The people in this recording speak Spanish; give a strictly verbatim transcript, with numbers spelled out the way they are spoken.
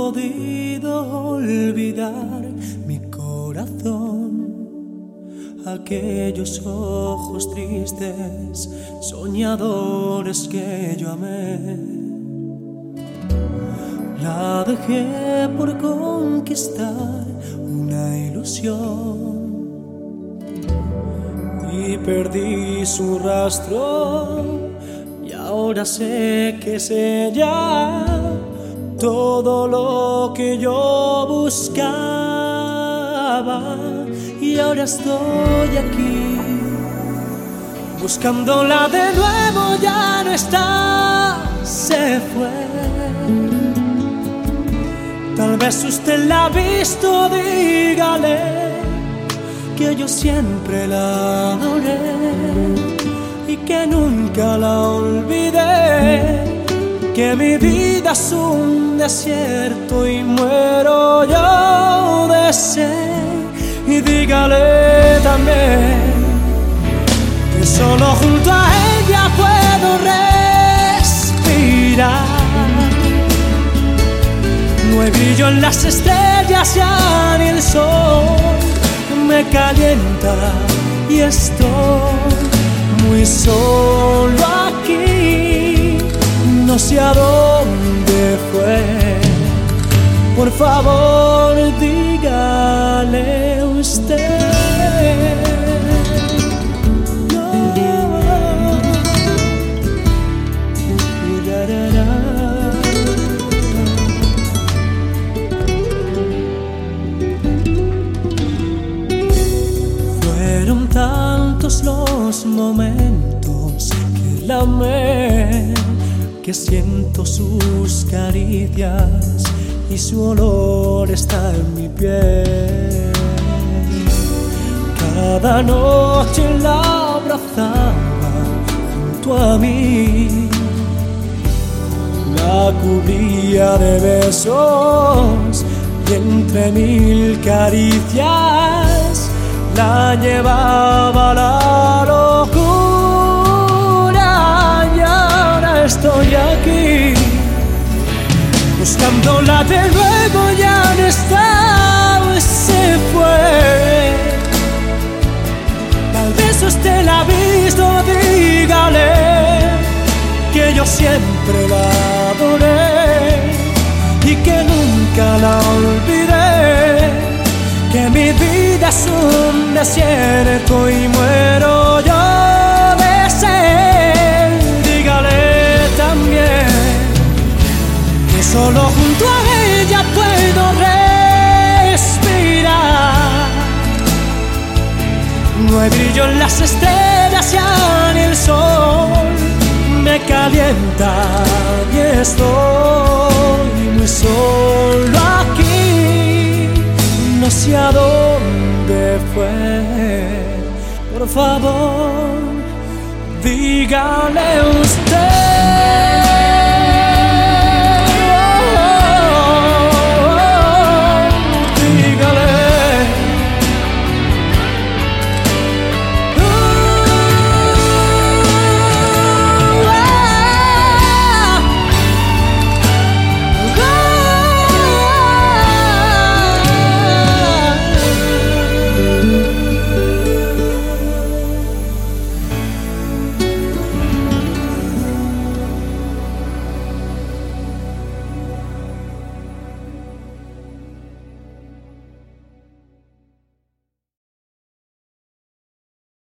podido olvidar mi corazón, aquellos ojos tristes, soñadores que yo amé. La dejé por conquistar una ilusión y perdí su rastro, y ahora sé que es ella todo lo que yo buscaba. Y ahora estoy aquí buscándola de nuevo, ya no está, se fue. Tal vez usted la ha visto, dígale que yo siempre la adoré y que nunca la olvidé, que mi vida es un desierto y muero yo de sed. Y dígale también que solo junto a ella puedo respirar. No hay brillo en las estrellas, ya ni el sol me calienta y estoy muy solo aquí. No sé a dónde fue, por favor dígale usted. Fueron tantos los momentos que la amé, que siento sus caricias y su olor está en mi piel. Cada noche la abrazaba junto a mí, la cubría de besos y entre mil caricias la llevaba a la locura. Y ahora estoy aquí buscándola de nuevo, ya no está, se fue. Tal vez usted la ha visto, dígale que yo siempre la adoré y que nunca la olvidé, que mi vida es un desierto y muero yo de sed. Dígale también que solo junto a ella puedo respirar. No hay brillo en las estrellas, ya ni el sol me calienta y estoy muy solo aquí. No sé a dónde fue, por favor dígale usted.